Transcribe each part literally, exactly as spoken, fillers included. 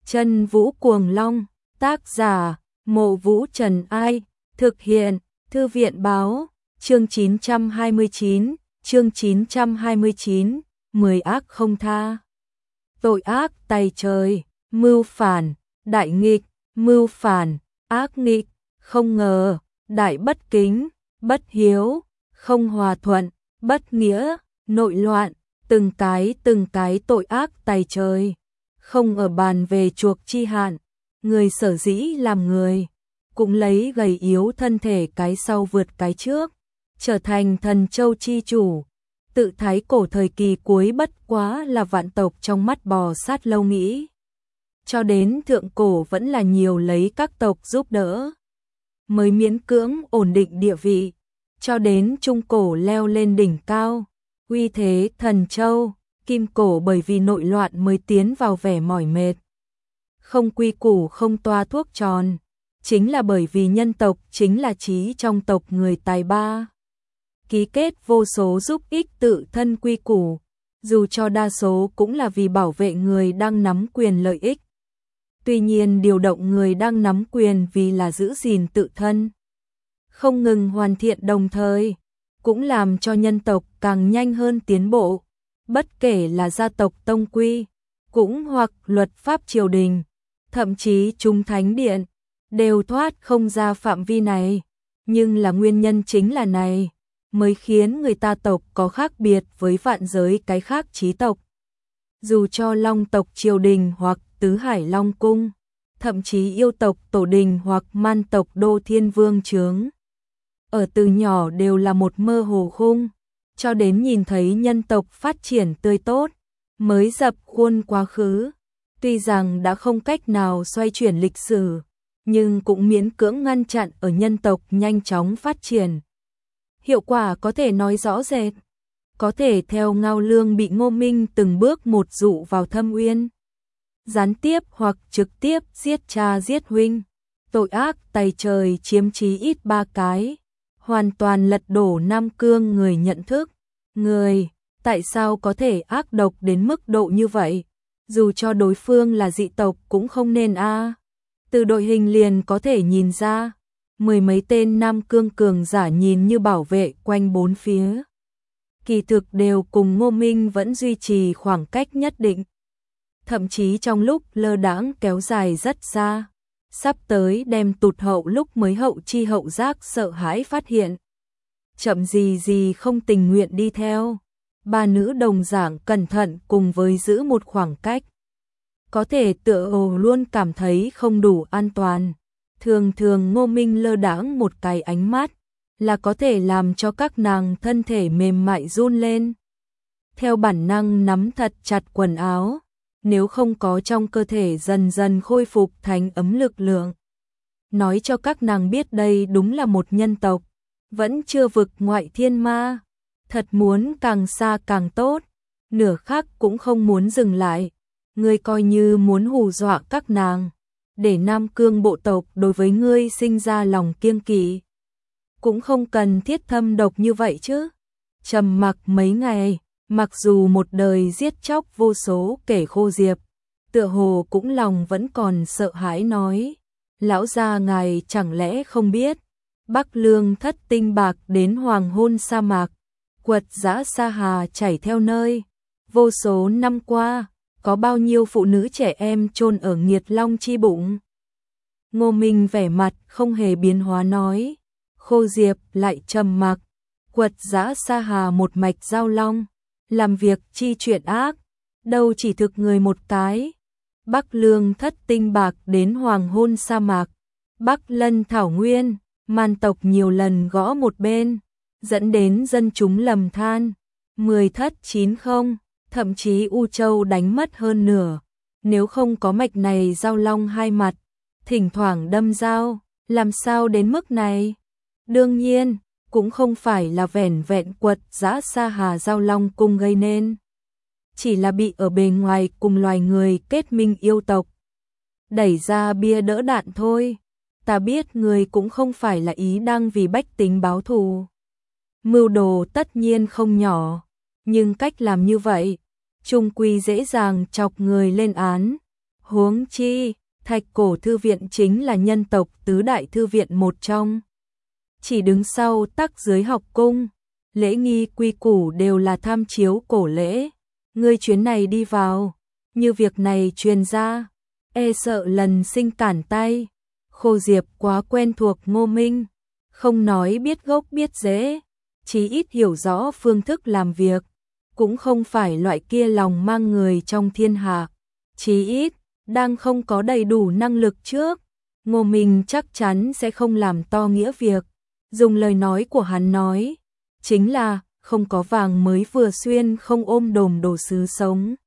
Chân Vũ Cuồng Long, tác giả, Mộ Vũ Trần Ai, thực hiện, Thư viện Báo, chương chín trăm hai mươi chín, chương chín trăm hai mươi chín, mười ác không tha. Tội ác tày trời, mưu phản, đại nghịch, mưu phản, ác nghịch, không ngờ, đại bất kính, bất hiếu, không hòa thuận, bất nghĩa, nội loạn, từng cái từng cái tội ác tày trời. Không ở bàn về chuộc chi hạn, người sở dĩ làm người, cũng lấy gầy yếu thân thể cái sau vượt cái trước, trở thành thần châu chi chủ. Tự thái cổ thời kỳ cuối bất quá là vạn tộc trong mắt bò sát lâu nghĩ. Cho đến thượng cổ vẫn là nhiều lấy các tộc giúp đỡ, mới miễn cưỡng ổn định địa vị, cho đến trung cổ leo lên đỉnh cao, uy thế thần châu. Kim cổ bởi vì nội loạn mới tiến vào vẻ mỏi mệt, không quy củ không toa thuốc tròn, chính là bởi vì nhân tộc chính là trí trong tộc người tài ba. Ký kết vô số giúp ích tự thân quy củ, dù cho đa số cũng là vì bảo vệ người đang nắm quyền lợi ích. Tuy nhiên điều động người đang nắm quyền vì là giữ gìn tự thân, không ngừng hoàn thiện đồng thời, cũng làm cho nhân tộc càng nhanh hơn tiến bộ. Bất kể là gia tộc tông quy, cũng hoặc luật pháp triều đình, thậm chí chúng thánh điện, đều thoát không ra phạm vi này. Nhưng là nguyên nhân chính là này, mới khiến người ta tộc có khác biệt với vạn giới cái khác chí tộc. Dù cho long tộc triều đình hoặc tứ hải long cung, thậm chí yêu tộc tổ đình hoặc man tộc đô thiên vương chướng, ở từ nhỏ đều là một mơ hồ khung. Cho đến nhìn thấy nhân tộc phát triển tươi tốt, mới dập khuôn quá khứ. Tuy rằng đã không cách nào xoay chuyển lịch sử, nhưng cũng miễn cưỡng ngăn chặn ở nhân tộc nhanh chóng phát triển. Hiệu quả có thể nói rõ rệt, có thể theo Ngao Lương bị Ngô Minh từng bước một dụ vào thâm uyên, gián tiếp hoặc trực tiếp giết cha giết huynh, tội ác tày trời chiếm chí ít ba cái. Hoàn toàn lật đổ Nam Cương người nhận thức. Người, tại sao có thể ác độc đến mức độ như vậy? Dù cho đối phương là dị tộc cũng không nên a. À. Từ đội hình liền có thể nhìn ra, mười mấy tên Nam Cương cường giả nhìn như bảo vệ quanh bốn phía. Kỳ thực đều cùng Ngô Minh vẫn duy trì khoảng cách nhất định. Thậm chí trong lúc lơ đãng kéo dài rất xa. Sắp tới đem tụt hậu lúc mới hậu chi hậu giác sợ hãi phát hiện. Chậm gì gì không tình nguyện đi theo. Ba nữ đồng dạng cẩn thận cùng với giữ một khoảng cách. Có thể tựa hồ luôn cảm thấy không đủ an toàn. Thường thường Ngô Minh lơ đãng một cái ánh mắt, là có thể làm cho các nàng thân thể mềm mại run lên. Theo bản năng nắm thật chặt quần áo. Nếu không có trong cơ thể dần dần khôi phục thành ấm lực lượng. Nói cho các nàng biết đây đúng là một nhân tộc, vẫn chưa vực ngoại thiên ma, thật muốn càng xa càng tốt, nửa khắc cũng không muốn dừng lại. Ngươi coi như muốn hù dọa các nàng, để Nam Cương bộ tộc đối với ngươi sinh ra lòng kiêng kỵ. Cũng không cần thiết thâm độc như vậy chứ. Trầm mặc mấy ngày. Mặc dù một đời giết chóc vô số kẻ khô diệp, tựa hồ cũng lòng vẫn còn sợ hãi nói. Lão gia ngài chẳng lẽ không biết, Bắc Lương thất tinh bạc đến hoàng hôn sa mạc, quật dã sa hà chảy theo nơi. Vô số năm qua, có bao nhiêu phụ nữ trẻ em chôn ở nghiệt long chi bụng. Ngô Minh vẻ mặt không hề biến hóa nói. Khô diệp lại trầm mặc, quật dã sa hà một mạch giao long. Làm việc chi chuyện ác, đâu chỉ thực người một cái. Bắc Lương thất tinh bạc đến hoàng hôn sa mạc, Bắc Lân thảo nguyên, man tộc nhiều lần gõ một bên, dẫn đến dân chúng lầm than. Mười thất chín không, thậm chí U Châu đánh mất hơn nửa. Nếu không có mạch này giao long hai mặt, thỉnh thoảng đâm dao, làm sao đến mức này? Đương nhiên, cũng không phải là vẻn vẹn quật dã sa hà giao long cung gây nên. Chỉ là bị ở bề ngoài cùng loài người kết minh yêu tộc. Đẩy ra bia đỡ đạn thôi. Ta biết người cũng không phải là ý đang vì bách tính báo thù. Mưu đồ tất nhiên không nhỏ, nhưng cách làm như vậy, chung quy dễ dàng chọc người lên án. Huống chi, Thạch Cổ Thư viện chính là nhân tộc tứ đại thư viện một trong. Chỉ đứng sau Tắc Dưới học cung, lễ nghi quy củ đều là tham chiếu cổ lễ. Ngươi chuyến này đi vào, như việc này truyền ra, e sợ lần sinh cản tay. Khô Diệp quá quen thuộc Ngô Minh, không nói biết gốc biết rễ, chí ít hiểu rõ phương thức làm việc, cũng không phải loại kia lòng mang người trong thiên hạ, chí ít đang không có đầy đủ năng lực trước, Ngô Minh chắc chắn sẽ không làm to nghĩa việc. Dùng lời nói của hắn nói, chính là không có vàng mới vừa xuyên không ôm đồm đồ sứ sống.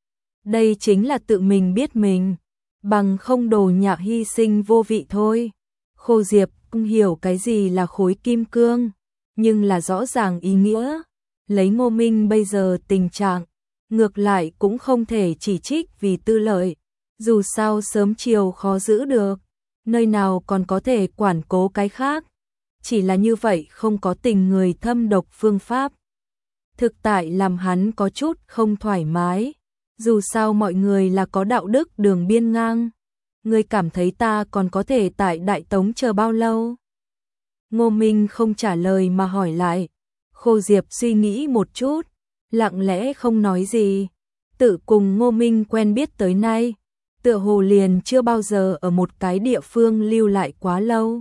Đây chính là tự mình biết mình, bằng không đồ nhạc hy sinh vô vị thôi. Khô Diệp không hiểu cái gì là khối kim cương, nhưng là rõ ràng ý nghĩa. Lấy Ngô Minh bây giờ tình trạng, ngược lại cũng không thể chỉ trích vì tư lợi. Dù sao sớm chiều khó giữ được, nơi nào còn có thể quản cố cái khác. Chỉ là như vậy không có tình người thâm độc phương pháp. Thực tại làm hắn có chút không thoải mái. Dù sao mọi người là có đạo đức đường biên ngang. Ngươi cảm thấy ta còn có thể tại Đại Tống chờ bao lâu? Ngô Minh không trả lời mà hỏi lại. Khô Diệp suy nghĩ một chút, lặng lẽ không nói gì. Tự cùng Ngô Minh quen biết tới nay, tựa hồ liền chưa bao giờ ở một cái địa phương lưu lại quá lâu.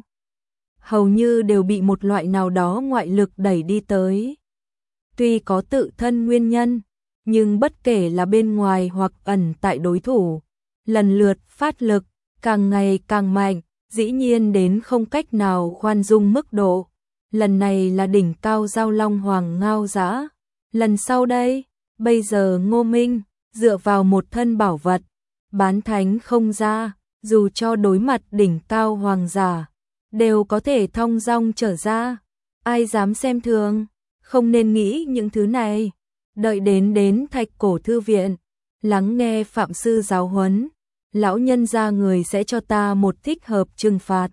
Hầu như đều bị một loại nào đó ngoại lực đẩy đi tới. Tuy có tự thân nguyên nhân, nhưng bất kể là bên ngoài hoặc ẩn tại đối thủ, lần lượt phát lực, càng ngày càng mạnh, dĩ nhiên đến không cách nào khoan dung mức độ. Lần này là đỉnh cao giao long hoàng ngao giã. Lần sau đây, bây giờ Ngô Minh, dựa vào một thân bảo vật, bán thánh không ra, dù cho đối mặt đỉnh cao hoàng giả, đều có thể thong dong trở ra. Ai dám xem thường, không nên nghĩ những thứ này. Đợi đến đến Thạch Cổ Thư viện, lắng nghe Phạm Sư giáo huấn, lão nhân gia người sẽ cho ta một thích hợp trừng phạt.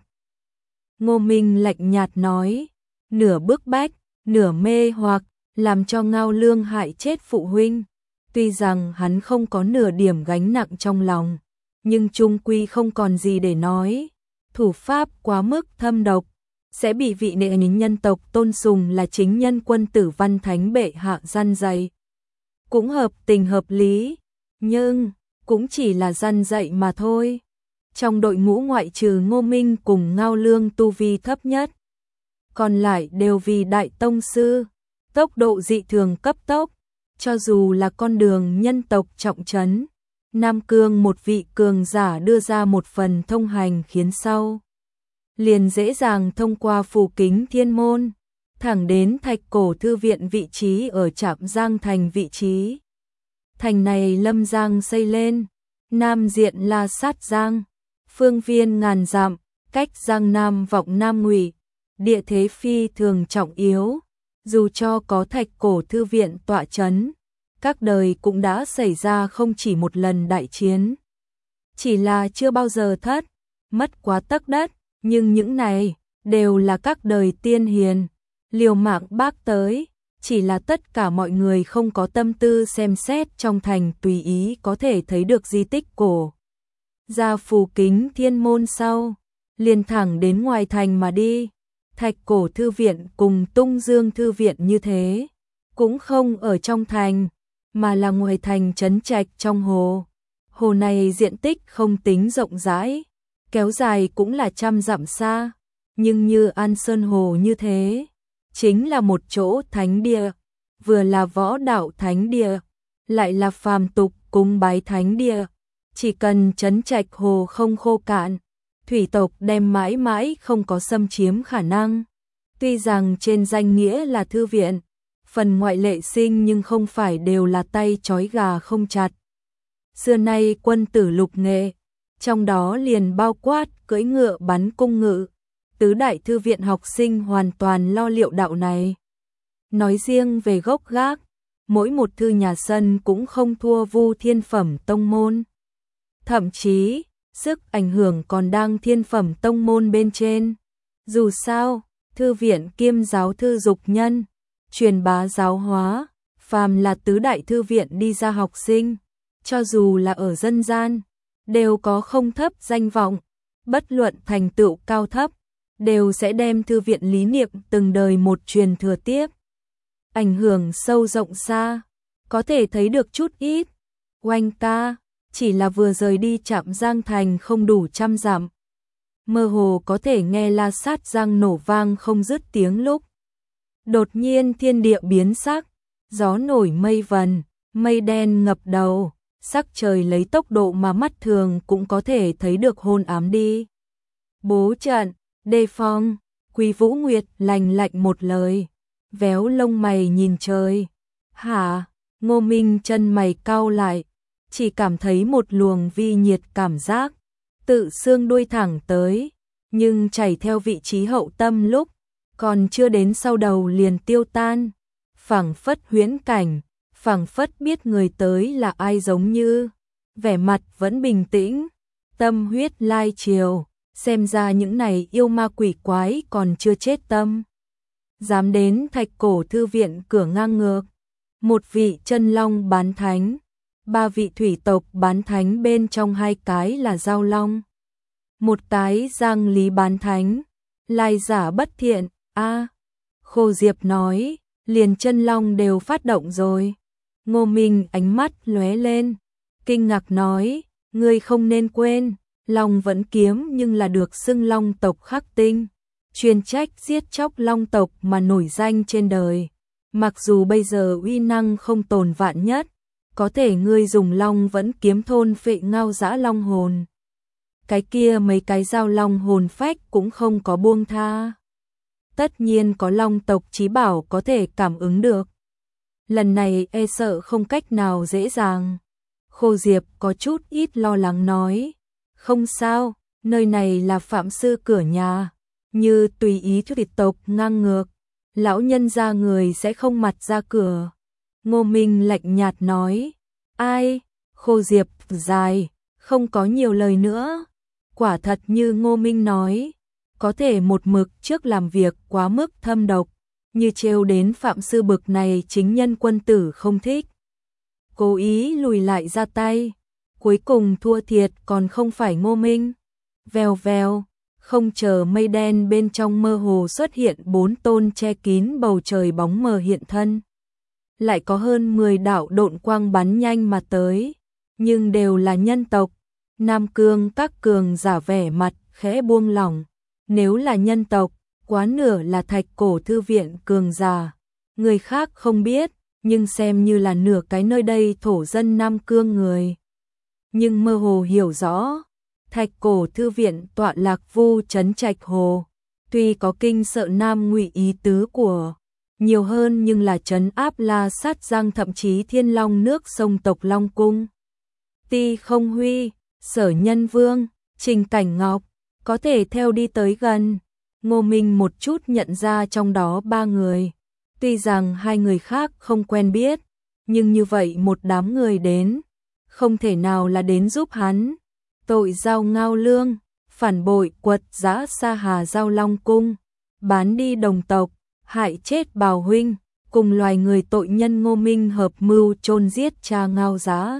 Ngô Minh lạnh nhạt nói, nửa bức bách, nửa mê hoặc, làm cho Ngao Lương hại chết phụ huynh. Tuy rằng hắn không có nửa điểm gánh nặng trong lòng, nhưng chung quy không còn gì để nói. Thủ pháp quá mức thâm độc, sẽ bị vị nệ nhân tộc tôn sùng là chính nhân quân tử Văn Thánh bệ hạ gian dạy. Cũng hợp tình hợp lý, nhưng cũng chỉ là gian dạy mà thôi. Trong đội ngũ ngoại trừ Ngô Minh cùng Ngao Lương tu vi thấp nhất, còn lại đều vì đại tông sư, tốc độ dị thường cấp tốc, cho dù là con đường nhân tộc trọng trấn. Nam Cương một vị cường giả đưa ra một phần thông hành khiến sau liền dễ dàng thông qua Phù Kính Thiên Môn, thẳng đến Thạch Cổ Thư viện vị trí ở Trạm Giang thành vị trí. Thành này Lâm Giang xây lên, nam diện là sát Giang, phương viên ngàn dặm, cách Giang Nam vọng Nam Ngụy, địa thế phi thường trọng yếu, dù cho có Thạch Cổ Thư viện tọa trấn, các đời cũng đã xảy ra không chỉ một lần đại chiến. Chỉ là chưa bao giờ thất, mất quá tấc đất, nhưng những này đều là các đời tiên hiền, liều mạng bác tới, chỉ là tất cả mọi người không có tâm tư xem xét trong thành tùy ý có thể thấy được di tích cổ. Ra Phù Kính Thiên Môn sau, liền thẳng đến ngoài thành mà đi. Thạch Cổ Thư viện cùng Tung Dương Thư viện như thế, cũng không ở trong thành, mà là ngoài thành trấn trạch trong hồ. Hồ này diện tích không tính rộng rãi, kéo dài cũng là trăm dặm xa, nhưng như An Sơn Hồ như thế, chính là một chỗ thánh địa, vừa là võ đạo thánh địa, lại là phàm tục cúng bái thánh địa. Chỉ cần trấn trạch hồ không khô cạn, thủy tộc đem mãi mãi không có xâm chiếm khả năng. Tuy rằng trên danh nghĩa là thư viện, phần ngoại lệ sinh nhưng không phải đều là tay trói gà không chặt. Xưa nay quân tử lục nghệ, trong đó liền bao quát cưỡi ngựa bắn cung ngự, tứ đại thư viện học sinh hoàn toàn lo liệu đạo này. Nói riêng về gốc gác, mỗi một thư nhà sân cũng không thua Vu Thiên Phẩm tông môn. Thậm chí, sức ảnh hưởng còn đang Thiên Phẩm tông môn bên trên. Dù sao, thư viện kiêm giáo thư dục nhân, truyền bá giáo hóa, phàm là tứ đại thư viện đi ra học sinh, cho dù là ở dân gian, đều có không thấp danh vọng, bất luận thành tựu cao thấp, đều sẽ đem thư viện lý niệm từng đời một truyền thừa tiếp. Ảnh hưởng sâu rộng xa, có thể thấy được chút ít. Oanh ca, chỉ là vừa rời đi Trạm Giang Thành không đủ trăm dặm. Mơ hồ có thể nghe la sát giang nổ vang không dứt tiếng lúc. Đột nhiên thiên địa biến sắc, gió nổi mây vần, mây đen ngập đầu, sắc trời lấy tốc độ mà mắt thường cũng có thể thấy được hôn ám đi. Bố trận, đề phòng, Quý Vũ Nguyệt lành lạnh một lời, véo lông mày nhìn trời. Hả? Ngô Minh chân mày cau lại, chỉ cảm thấy một luồng vi nhiệt cảm giác, tự xương đuôi thẳng tới, nhưng chảy theo vị trí hậu tâm lúc, còn chưa đến sau đầu liền tiêu tan, phảng phất huyễn cảnh, phảng phất biết người tới là ai giống như, vẻ mặt vẫn bình tĩnh, tâm huyết lai triều, xem ra những này yêu ma quỷ quái còn chưa chết tâm. Dám đến Thạch Cổ thư viện cửa ngang ngược, một vị chân long bán thánh, ba vị thủy tộc bán thánh bên trong hai cái là giao long. Một cái giang lý bán thánh, lai giả bất thiện, a Khô Diệp nói, liền chân long đều phát động rồi. Ngô Minh ánh mắt lóe lên, kinh ngạc nói, ngươi không nên quên, long vẫn kiếm nhưng là được xưng long tộc khắc tinh, chuyên trách giết chóc long tộc mà nổi danh trên đời. Mặc dù bây giờ uy năng không tồn vạn nhất, có thể ngươi dùng long vẫn kiếm thôn phệ ngao dã long hồn. Cái kia mấy cái giao long hồn phách cũng không có buông tha. Tất nhiên có long tộc chí bảo có thể cảm ứng được. Lần này e sợ không cách nào dễ dàng. Khô Diệp có chút ít lo lắng nói. Không sao, nơi này là phạm sư cửa nhà. Như tùy ý thủy tộc ngang ngược, lão nhân ra người sẽ không mặt ra cửa. Ngô Minh lạnh nhạt nói. Ai? Khô Diệp dài, không có nhiều lời nữa. Quả thật như Ngô Minh nói, có thể một mực trước làm việc quá mức thâm độc, như trêu đến phạm sư bực này chính nhân quân tử không thích. Cố ý lùi lại ra tay, cuối cùng thua thiệt còn không phải Ngô Minh. Vèo vèo, không chờ mây đen bên trong mơ hồ xuất hiện bốn tôn che kín bầu trời bóng mờ hiện thân. Lại có hơn mười đạo độn quang bắn nhanh mà tới, nhưng đều là nhân tộc. Nam Cương các cường giả vẻ mặt khẽ buông lỏng, nếu là nhân tộc, quá nửa là Thạch Cổ thư viện cường giả. Người khác không biết, nhưng xem như là nửa cái nơi đây thổ dân Nam Cương người. Nhưng mơ hồ hiểu rõ, Thạch Cổ thư viện tọa lạc Vu trấn Trạch Hồ, tuy có kinh sợ Nam Ngụy ý tứ của nhiều hơn nhưng là trấn áp La Sát Giang thậm chí Thiên Long nước sông tộc Long Cung. Ti Không Huy, Sở Nhân Vương, Trình Cảnh Ngọc, có thể theo đi tới gần. Ngô Minh một chút nhận ra trong đó ba người. Tuy rằng hai người khác không quen biết, nhưng như vậy một đám người đến, không thể nào là đến giúp hắn. Tội giao ngao lương, phản bội quật giã Sa Hà Giao Long Cung, bán đi đồng tộc, hại chết bào huynh, cùng loài người tội nhân Ngô Minh hợp mưu chôn giết cha ngao giá,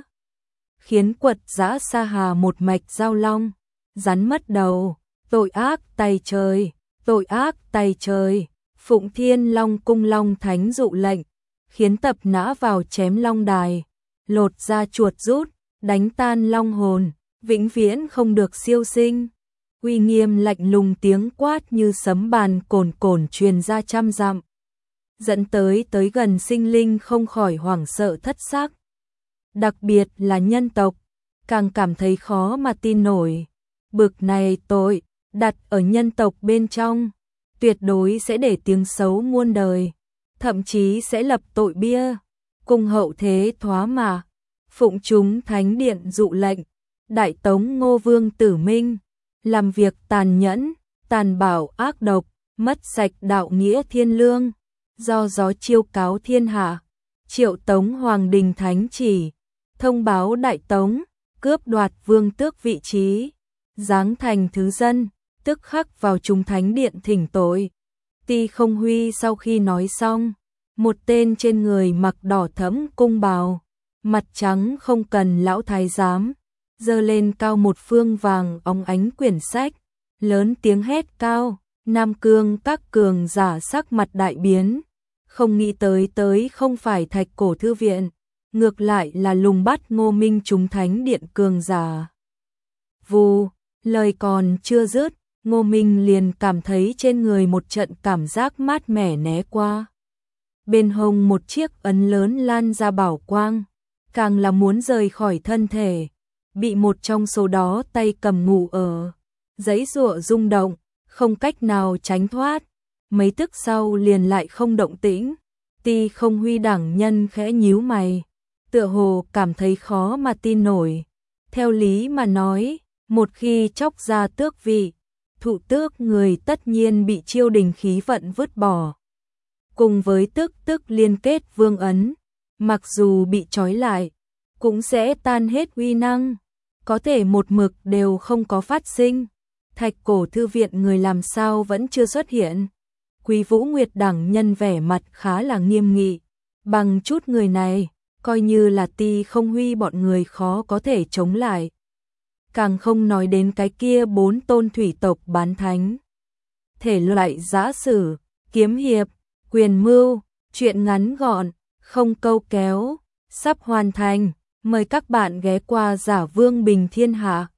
khiến quật giã Sa Hà một mạch giao long, rắn mất đầu, tội ác tay trời, tội ác tay trời. Phụng Thiên Long Cung Long Thánh dụ lệnh, khiến tập nã vào chém long đài, lột ra chuột rút, đánh tan long hồn, vĩnh viễn không được siêu sinh. Uy nghiêm lạnh lùng tiếng quát như sấm bàn cồn cồn truyền ra trăm dặm, dẫn tới tới gần sinh linh không khỏi hoảng sợ thất xác. Đặc biệt là nhân tộc, càng cảm thấy khó mà tin nổi. Bực này tội, đặt ở nhân tộc bên trong, tuyệt đối sẽ để tiếng xấu muôn đời, thậm chí sẽ lập tội bia, cùng hậu thế thoá mà. Phụng chúng thánh điện dụ lệnh, đại tống Ngô Vương Tử Minh, làm việc tàn nhẫn, tàn bạo ác độc, mất sạch đạo nghĩa thiên lương, do gió chiêu cáo thiên hạ, triệu tống hoàng đình thánh chỉ, thông báo đại tống, cướp đoạt vương tước vị trí, giáng thành thứ dân, tức khắc vào chúng thánh điện thỉnh tội. Ti Không Huy sau khi nói xong, một tên trên người mặc đỏ thẫm cung bào, mặt trắng không cần lão thái giám, giơ lên cao một phương vàng óng ánh quyển sách, lớn tiếng hét cao, Nam Cương các cường giả sắc mặt đại biến, không nghĩ tới tới không phải Thạch Cổ thư viện, ngược lại là lùng bắt Ngô Minh trúng thánh điện cường giả. Vù, lời còn chưa dứt, Ngô Minh liền cảm thấy trên người một trận cảm giác mát mẻ né qua. Bên hông một chiếc ấn lớn lan ra bảo quang, càng là muốn rời khỏi thân thể, bị một trong số đó tay cầm ngủ ở, giãy giụa rung động, không cách nào tránh thoát. Mấy tức sau liền lại không động tĩnh, Ti Không Huy đẳng nhân khẽ nhíu mày, tựa hồ cảm thấy khó mà tin nổi. Theo lý mà nói, một khi chóc ra tước vị, thụ tước người tất nhiên bị chiêu đình khí vận vứt bỏ. Cùng với tước tức liên kết vương ấn, mặc dù bị trói lại, cũng sẽ tan hết uy năng, có thể một mực đều không có phát sinh. Thạch Cổ thư viện người làm sao vẫn chưa xuất hiện. Quý Vũ Nguyệt đẳng nhân vẻ mặt khá là nghiêm nghị, bằng chút người này, coi như là Ti Không Huy bọn người khó có thể chống lại. Càng không nói đến cái kia bốn tôn thủy tộc bán thánh. Thể loại giã sử, kiếm hiệp, quyền mưu, truyện ngắn gọn, không câu kéo, sắp hoàn thành, mời các bạn ghé qua Giả Vương Bình Thiên Hạ.